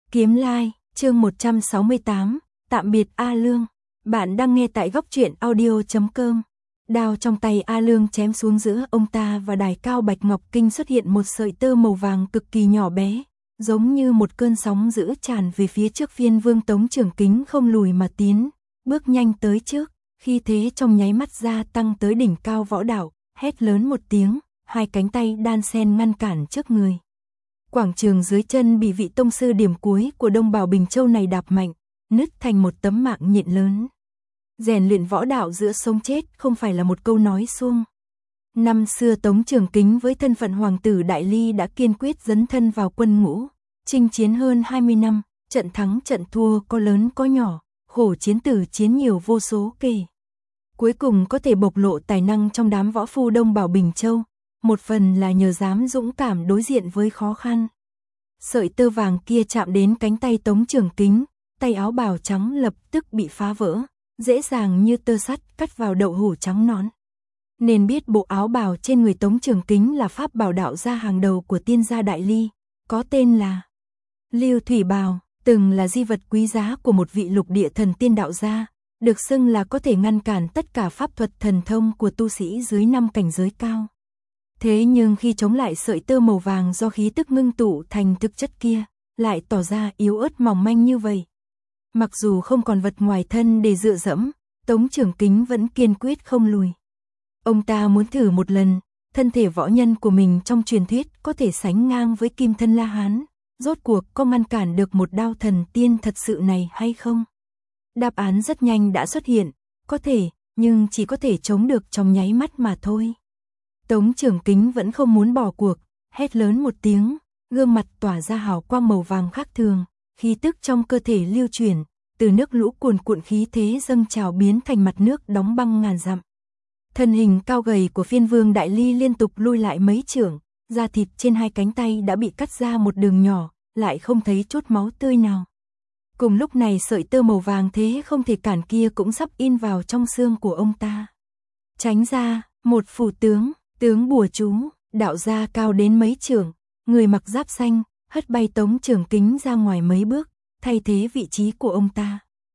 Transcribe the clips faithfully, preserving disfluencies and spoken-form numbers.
Kiếm Lai, chương một trăm sáu mươi tám, tạm biệt A Lương. Bạn đang nghe tại góc truyện audio chấm com. Đao trong tay A Lương chém xuống giữa ông ta và đài cao Bạch Ngọc Kinh xuất hiện một sợi tơ màu vàng cực kỳ nhỏ bé, giống như một cơn sóng dữ tràn về phía trước. Phiên Vương Tống Trường Kính không lùi mà tiến, bước nhanh tới trước, khi thế trong nháy mắt gia tăng tới đỉnh cao võ đạo, hét lớn một tiếng, hai cánh tay đan sen ngăn cản trước người. Quảng trường dưới chân bị vị tông sư điểm cuối của Đông Bảo Bình Châu này đạp mạnh, nứt thành một tấm mạng nhện lớn. Rèn luyện võ đạo giữa sống chết không phải là một câu nói suông. Năm xưa Tống Trường Kính với thân phận hoàng tử Đại Ly đã kiên quyết dấn thân vào quân ngũ, chinh chiến hơn hai mươi năm, trận thắng trận thua có lớn có nhỏ, khổ chiến tử chiến nhiều vô số kể. Cuối cùng có thể bộc lộ tài năng trong đám võ phu Đông Bảo Bình Châu, một phần là nhờ dám dũng cảm đối diện với khó khăn. Sợi tơ vàng kia chạm đến cánh tay Tống Trường Kính, tay áo bào trắng lập tức bị phá vỡ, dễ dàng như tơ sắt cắt vào đậu hũ trắng nõn. Nên biết bộ áo bào trên người Tống Trường Kính là pháp bảo đạo gia hàng đầu của tiên gia Đại Ly, có tên là Lưu Thủy Bào, từng là di vật quý giá của một vị lục địa thần tiên đạo gia, được xưng là có thể ngăn cản tất cả pháp thuật thần thông của tu sĩ dưới năm cảnh giới cao. Thế nhưng khi chống lại sợi tơ màu vàng do khí tức ngưng tụ thành thực chất kia, lại tỏ ra yếu ớt mỏng manh như vậy. Mặc dù không còn vật ngoài thân để dựa dẫm, Tống Trường Kính vẫn kiên quyết không lùi. Ông ta muốn thử một lần, thân thể võ nhân của mình trong truyền thuyết có thể sánh ngang với Kim Thân La Hán, rốt cuộc có ngăn cản được một đao thần tiên thật sự này hay không? Đáp án rất nhanh đã xuất hiện, có thể, nhưng chỉ có thể chống được trong nháy mắt mà thôi. Tống Trường Kính vẫn không muốn bỏ cuộc, hét lớn một tiếng, gương mặt tỏa ra hào quang màu vàng khác thường, khí tức trong cơ thể lưu chuyển, từ nước lũ cuồn cuộn khí thế dâng trào biến thành mặt nước đóng băng ngàn dặm. Thân hình cao gầy của Phiên Vương Đại Ly liên tục lui lại mấy chưởng, da thịt trên hai cánh tay đã bị cắt ra một đường nhỏ, lại không thấy chút máu tươi nào. Cùng lúc này sợi tơ màu vàng thế không thể cản kia cũng sắp in vào trong xương của ông ta. Tránh ra, một phù tướng, tướng bùa chú, đạo gia cao đến mấy chưởng, người mặc giáp xanh, hất bay Tống Trường Kính ra ngoài mấy bước, thay thế vị trí của ông ta.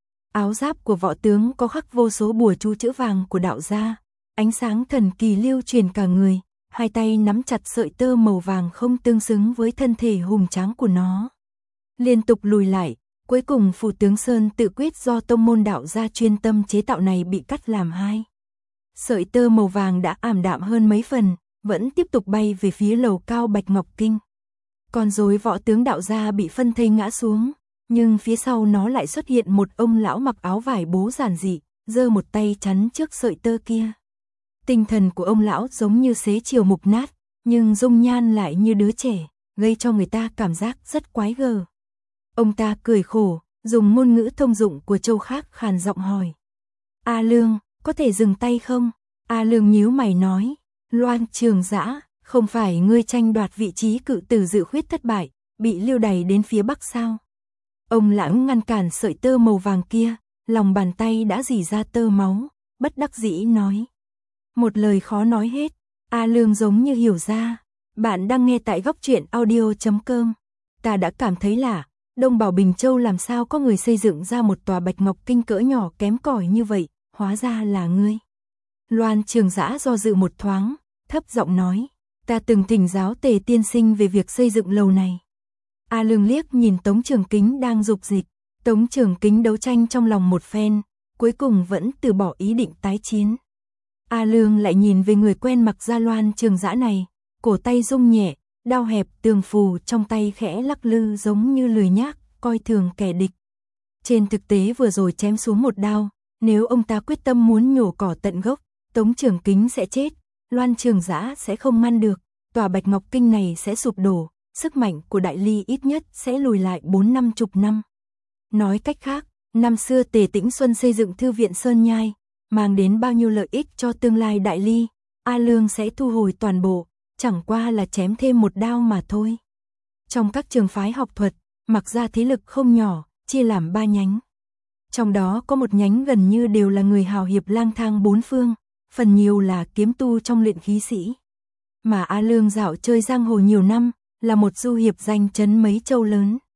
Áo giáp của võ tướng có khắc vô số bùa chú chữ vàng của đạo gia, ánh sáng thần kỳ lưu truyền cả người, hai tay nắm chặt sợi tơ màu vàng không tương xứng với thân thể hùng tráng của nó. Liên tục lùi lại, cuối cùng phù tướng Sơn tự quyết do tông môn đạo gia chuyên tâm chế tạo này bị cắt làm hai. Sợi tơ màu vàng đã ảm đạm hơn mấy phần, vẫn tiếp tục bay về phía lầu cao Bạch Ngọc Kinh. Còn rồi võ tướng đạo gia bị phân thây ngã xuống, nhưng phía sau nó lại xuất hiện một ông lão mặc áo vải bố giản dị, giơ một tay chắn trước sợi tơ kia. Tinh thần của ông lão giống như xế chiều mục nát, nhưng dung nhan lại như đứa trẻ, gây cho người ta cảm giác rất quái gở. Ông ta cười khổ, dùng ngôn ngữ thông dụng của châu khác khàn giọng hỏi: A Lương, có thể dừng tay không? A Lương nhíu mày nói: Loan Trường Dã, không phải ngươi tranh đoạt vị trí cự tử dự khuyết thất bại, bị lưu đày đến phía bắc sao? Ông lão ngăn cản sợi tơ màu vàng kia, lòng bàn tay đã rỉ ra tơ máu, bất đắc dĩ nói. Một lời khó nói hết. A Lương giống như hiểu ra. Bạn đang nghe tại góc truyện audio chấm com. Ta đã cảm thấy lạ, Đông Bảo Bình Châu làm sao có người xây dựng ra một tòa Bạch Ngọc Kinh cỡ nhỏ kém cỏi như vậy, hóa ra là ngươi. Loan Trường Dã do dự một thoáng, thấp giọng nói, ta từng thỉnh giáo Tề tiên sinh về việc xây dựng lầu này. A Lương liếc nhìn Tống Trường Kính đang dục dịch, Tống Trường Kính đấu tranh trong lòng một phen, cuối cùng vẫn từ bỏ ý định tái chiến. A Lương lại nhìn về người quen mặc da Loan Trường Dã này, cổ tay rung nhẹ, đao hẹp tường phù trong tay khẽ lắc lư giống như lười nhác, coi thường kẻ địch. Trên thực tế vừa rồi chém xuống một đao, nếu ông ta quyết tâm muốn nhổ cỏ tận gốc, Tống Trường Kính sẽ chết, Loan Trường Dã sẽ không ngăn được, tòa Bạch Ngọc Kinh này sẽ sụp đổ, sức mạnh của Đại Ly ít nhất sẽ lùi lại bốn năm chục năm. Nói cách khác, năm xưa Tề Tĩnh Xuân xây dựng thư viện Sơn Nhai, mang đến bao nhiêu lợi ích cho tương lai Đại Ly, A Lương sẽ thu hồi toàn bộ, chẳng qua là chém thêm một đao mà thôi. Trong các trường phái học thuật, mặc ra thế lực không nhỏ, chia làm ba nhánh. Trong đó có một nhánh gần như đều là người hào hiệp lang thang bốn phương, phần nhiều là kiếm tu trong luyện khí sĩ. Mà A Lương dạo chơi giang hồ nhiều năm, là một du hiệp danh chấn mấy châu lớn.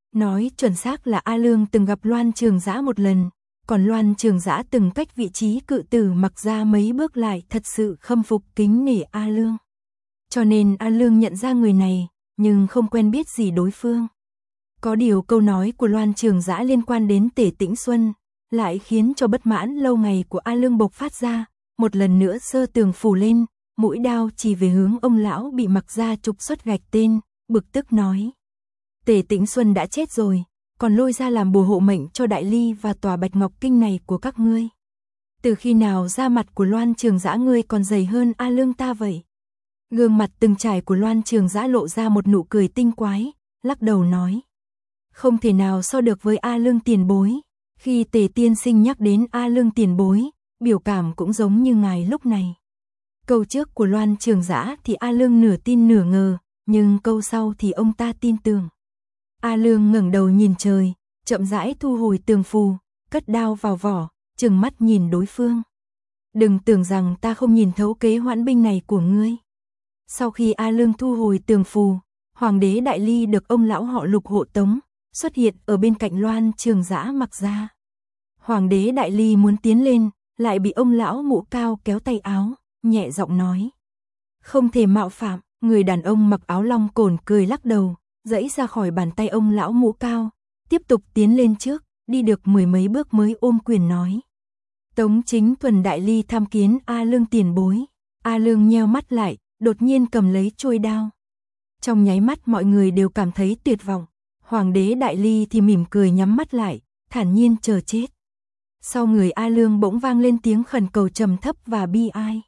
Nói chuẩn xác là A Lương từng gặp Loan Trường Giã một lần, còn Loan Trường Giã từng cách vị trí cự tử Mặc Gia mấy bước lại thật sự khâm phục kính nể A Lương. Cho nên A Lương nhận ra người này, nhưng không quen biết gì đối phương. Có điều câu nói của Loan Trường Giã liên quan đến Tề Tĩnh Xuân, lại khiến cho bất mãn lâu ngày của A Lương bộc phát ra, một lần nữa sơ tường phủ lên, mũi đao chỉ về hướng ông lão bị Mặc Gia trục xuất gạch tên, bực tức nói. Tề Tĩnh Xuân đã chết rồi, còn lôi ra làm bùa hộ mệnh cho Đại Ly và tòa Bạch Ngọc Kinh này của các ngươi. Từ khi nào da mặt của Loan Trường Giã ngươi còn dày hơn A Lương ta vậy? Gương mặt từng trải của Loan Trường Giã lộ ra một nụ cười tinh quái, lắc đầu nói. Không thể nào so được với A Lương tiền bối. Khi Tề tiên sinh nhắc đến A Lương tiền bối, biểu cảm cũng giống như ngài lúc này. Câu trước của Loan Trường Giã thì A Lương nửa tin nửa ngờ, nhưng câu sau thì ông ta tin tưởng. A Lương ngẩng đầu nhìn trời, chậm rãi thu hồi tường phù, cất đao vào vỏ, trừng mắt nhìn đối phương. Đừng tưởng rằng ta không nhìn thấu kế hoãn binh này của ngươi. Sau khi A Lương thu hồi tường phù, Hoàng đế Đại Ly được ông lão họ Lục hộ tống, xuất hiện ở bên cạnh Loan Trường Giã Mặc Gia. Hoàng đế Đại Ly muốn tiến lên, lại bị ông lão mũ cao kéo tay áo, nhẹ giọng nói. Không thể mạo phạm, người đàn ông mặc áo long cồn cười lắc đầu, giãy ra khỏi bàn tay ông lão mũ cao, tiếp tục tiến lên trước, đi được mười mấy bước mới ôm quyền nói. Tống Chính Thuần Đại Ly tham kiến A Lương tiền bối. A Lương nheo mắt lại, đột nhiên cầm lấy chuôi đao. Trong nháy mắt mọi người đều cảm thấy tuyệt vọng. Hoàng đế Đại Ly thì mỉm cười nhắm mắt lại, thản nhiên chờ chết. Sau người A Lương bỗng vang lên tiếng khẩn cầu trầm thấp và bi ai.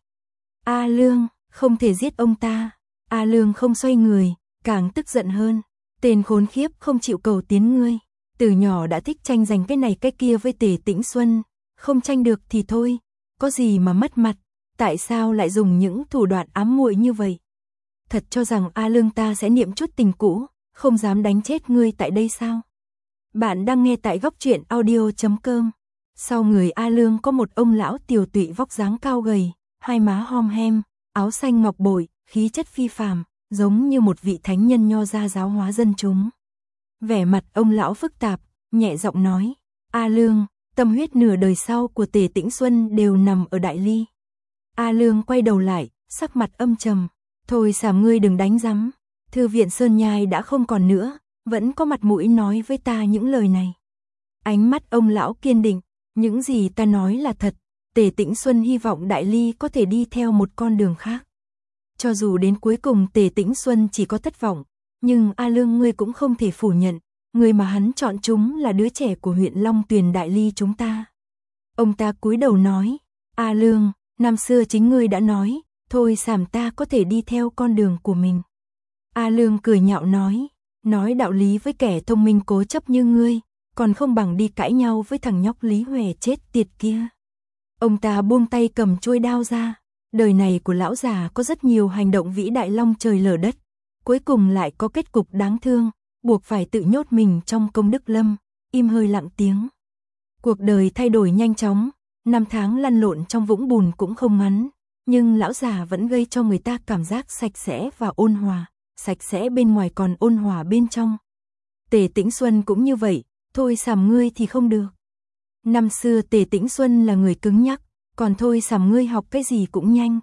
A Lương, không thể giết ông ta. A Lương không xoay người, càng tức giận hơn. Tên khốn khiếp không chịu cầu tiến ngươi. Từ nhỏ đã thích tranh giành cái này cái kia với Tề Tĩnh Xuân. Không tranh được thì thôi, có gì mà mất mặt. Tại sao lại dùng những thủ đoạn ám muội như vậy? Thật cho rằng A Lương ta sẽ niệm chút tình cũ, không dám đánh chết ngươi tại đây sao? Bạn đang nghe tại góc truyện audio chấm com. Sau người A Lương có một ông lão tiều tụy vóc dáng cao gầy, hai má hom hem, áo xanh ngọc bội, khí chất phi phàm, giống như một vị thánh nhân nho gia giáo hóa dân chúng. Vẻ mặt ông lão phức tạp, nhẹ giọng nói, A Lương, tâm huyết nửa đời sau của Tề Tĩnh Xuân đều nằm ở Đại Ly. A Lương quay đầu lại, sắc mặt âm trầm, thôi xàm ngươi đừng đánh rắm, thư viện Sơn Nhai đã không còn nữa, vẫn có mặt mũi nói với ta những lời này. Ánh mắt ông lão kiên định, những gì ta nói là thật, Tề Tĩnh Xuân hy vọng Đại Ly có thể đi theo một con đường khác. Cho dù đến cuối cùng Tề Tĩnh Xuân chỉ có thất vọng, nhưng A Lương ngươi cũng không thể phủ nhận, người mà hắn chọn chúng là đứa trẻ của huyện Long Tuyền Đại Ly chúng ta. Ông ta cúi đầu nói, A Lương, năm xưa chính ngươi đã nói, thôi xàm ta có thể đi theo con đường của mình. A Lương cười nhạo nói, nói đạo lý với kẻ thông minh cố chấp như ngươi, còn không bằng đi cãi nhau với thằng nhóc Lý Huệ chết tiệt kia. Ông ta buông tay cầm chuôi đao ra, đời này của lão già có rất nhiều hành động vĩ đại long trời lở đất, cuối cùng lại có kết cục đáng thương, buộc phải tự nhốt mình trong công đức lâm, im hơi lặng tiếng. Cuộc đời thay đổi nhanh chóng, năm tháng lăn lộn trong vũng bùn cũng không ngắn, nhưng lão già vẫn gây cho người ta cảm giác sạch sẽ và ôn hòa, sạch sẽ bên ngoài còn ôn hòa bên trong. Tề Tĩnh Xuân cũng như vậy, thôi xàm ngươi thì không được. Năm xưa Tề Tĩnh Xuân là người cứng nhắc, còn thôi xàm ngươi học cái gì cũng nhanh.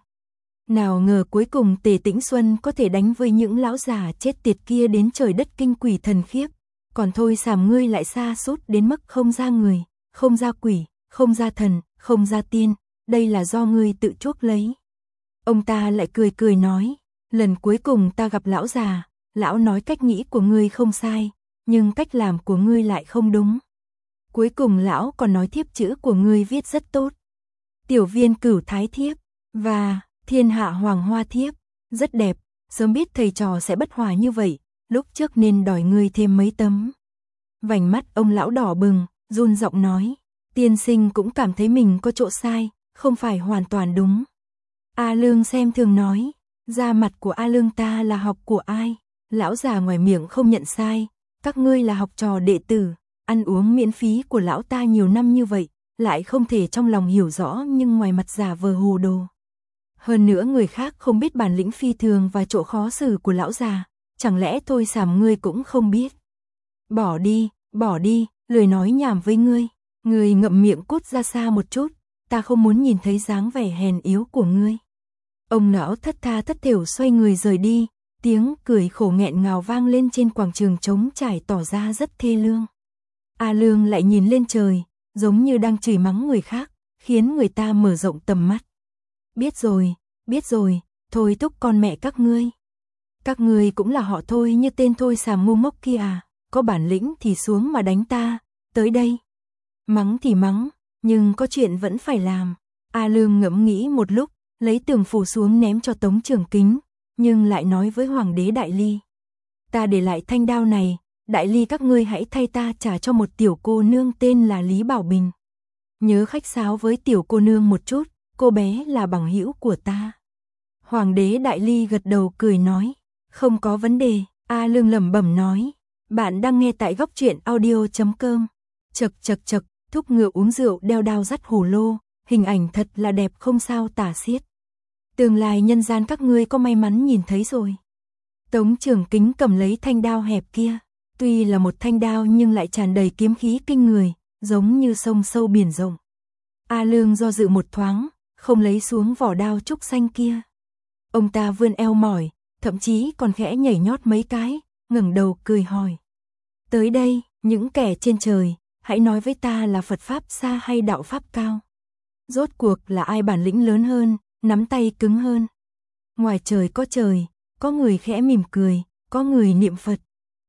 Nào ngờ cuối cùng Tề Tĩnh Xuân có thể đánh với những lão già chết tiệt kia đến trời đất kinh quỷ thần khiếp, còn thôi xàm ngươi lại xa sút đến mức không ra người, không ra quỷ, không ra thần, không ra tiên, đây là do ngươi tự chuốc lấy. Ông ta lại cười cười nói, lần cuối cùng ta gặp lão già, lão nói cách nghĩ của ngươi không sai, nhưng cách làm của ngươi lại không đúng. Cuối cùng lão còn nói thiếp chữ của ngươi viết rất tốt. Tiểu viên cửu thái thiếp và thiên hạ hoàng hoa thiếp, rất đẹp, sớm biết thầy trò sẽ bất hòa như vậy, lúc trước nên đòi ngươi thêm mấy tấm. Vành mắt ông lão đỏ bừng, run giọng nói, tiên sinh cũng cảm thấy mình có chỗ sai, không phải hoàn toàn đúng. A Lương xem thường nói, da mặt của A Lương ta là học của ai? Lão già ngoài miệng không nhận sai, các ngươi là học trò đệ tử, ăn uống miễn phí của lão ta nhiều năm như vậy, lại không thể trong lòng hiểu rõ nhưng ngoài mặt giả vờ hồ đồ. Hơn nữa người khác không biết bản lĩnh phi thường và chỗ khó xử của lão già, chẳng lẽ thôi xàm ngươi cũng không biết. Bỏ đi, bỏ đi, lười nói nhảm với ngươi. Ngươi ngậm miệng cút ra xa một chút, ta không muốn nhìn thấy dáng vẻ hèn yếu của ngươi. Ông lão thất tha thất thểu xoay người rời đi, tiếng cười khổ nghẹn ngào vang lên trên quảng trường trống trải tỏ ra rất thê lương. A Lương lại nhìn lên trời, giống như đang chửi mắng người khác, khiến người ta mở rộng tầm mắt. Biết rồi, biết rồi, thôi thúc con mẹ các ngươi. Các ngươi cũng là họ Thôi như tên Thôi xàm ngu ngốc kia à, có bản lĩnh thì xuống mà đánh ta, tới đây. Mắng thì mắng, nhưng có chuyện vẫn phải làm. A Lương ngẫm nghĩ một lúc, lấy tường phủ xuống ném cho Tống Trường Kính, nhưng lại nói với Hoàng đế Đại Ly. Ta để lại thanh đao này, Đại Ly các ngươi hãy thay ta trả cho một tiểu cô nương tên là Lý Bảo Bình. Nhớ khách sáo với tiểu cô nương một chút, cô bé là bằng hữu của ta. Hoàng đế Đại Ly gật đầu cười nói, không có vấn đề. A Lương lẩm bẩm nói, bạn đang nghe tại góc truyện audio chấm com. Chật chật chật, thúc ngựa uống rượu đeo đao dắt hổ lô, hình ảnh thật là đẹp không sao tả xiết. Tương lai nhân gian các ngươi có may mắn nhìn thấy rồi. Tống Trường Kính cầm lấy thanh đao hẹp kia, tuy là một thanh đao nhưng lại tràn đầy kiếm khí kinh người, giống như sông sâu biển rộng. A Lương do dự một thoáng, không lấy xuống vỏ đao trúc xanh kia. Ông ta vươn eo mỏi, thậm chí còn khẽ nhảy nhót mấy cái, ngẩng đầu cười hỏi. Tới đây, những kẻ trên trời, hãy nói với ta là Phật Pháp xa hay đạo Pháp cao. Rốt cuộc là ai bản lĩnh lớn hơn, nắm tay cứng hơn. Ngoài trời có trời, có người khẽ mỉm cười, có người niệm Phật.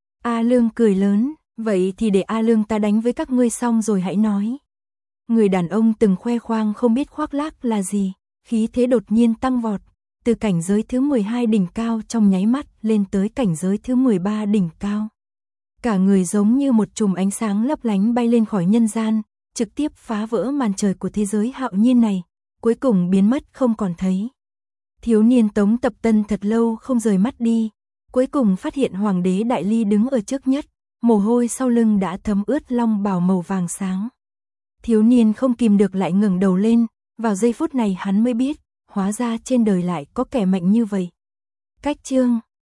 A Lương cười lớn, vậy thì để A Lương ta đánh với các ngươi xong rồi hãy nói. Người đàn ông từng khoe khoang không biết khoác lác là gì, khí thế đột nhiên tăng vọt, từ cảnh giới thứ mười hai đỉnh cao trong nháy mắt lên tới cảnh giới thứ mười ba đỉnh cao. Cả người giống như một chùm ánh sáng lấp lánh bay lên khỏi nhân gian, trực tiếp phá vỡ màn trời của thế giới hạo nhiên này, cuối cùng biến mất không còn thấy. Thiếu niên Tống Tập Tân thật lâu không rời mắt đi, cuối cùng phát hiện Hoàng đế Đại Ly đứng ở trước nhất, mồ hôi sau lưng đã thấm ướt long bào màu vàng sáng. Thiếu niên không kìm được lại ngẩng đầu lên, vào giây phút này hắn mới biết, hóa ra trên đời lại có kẻ mạnh như vậy. Cách chương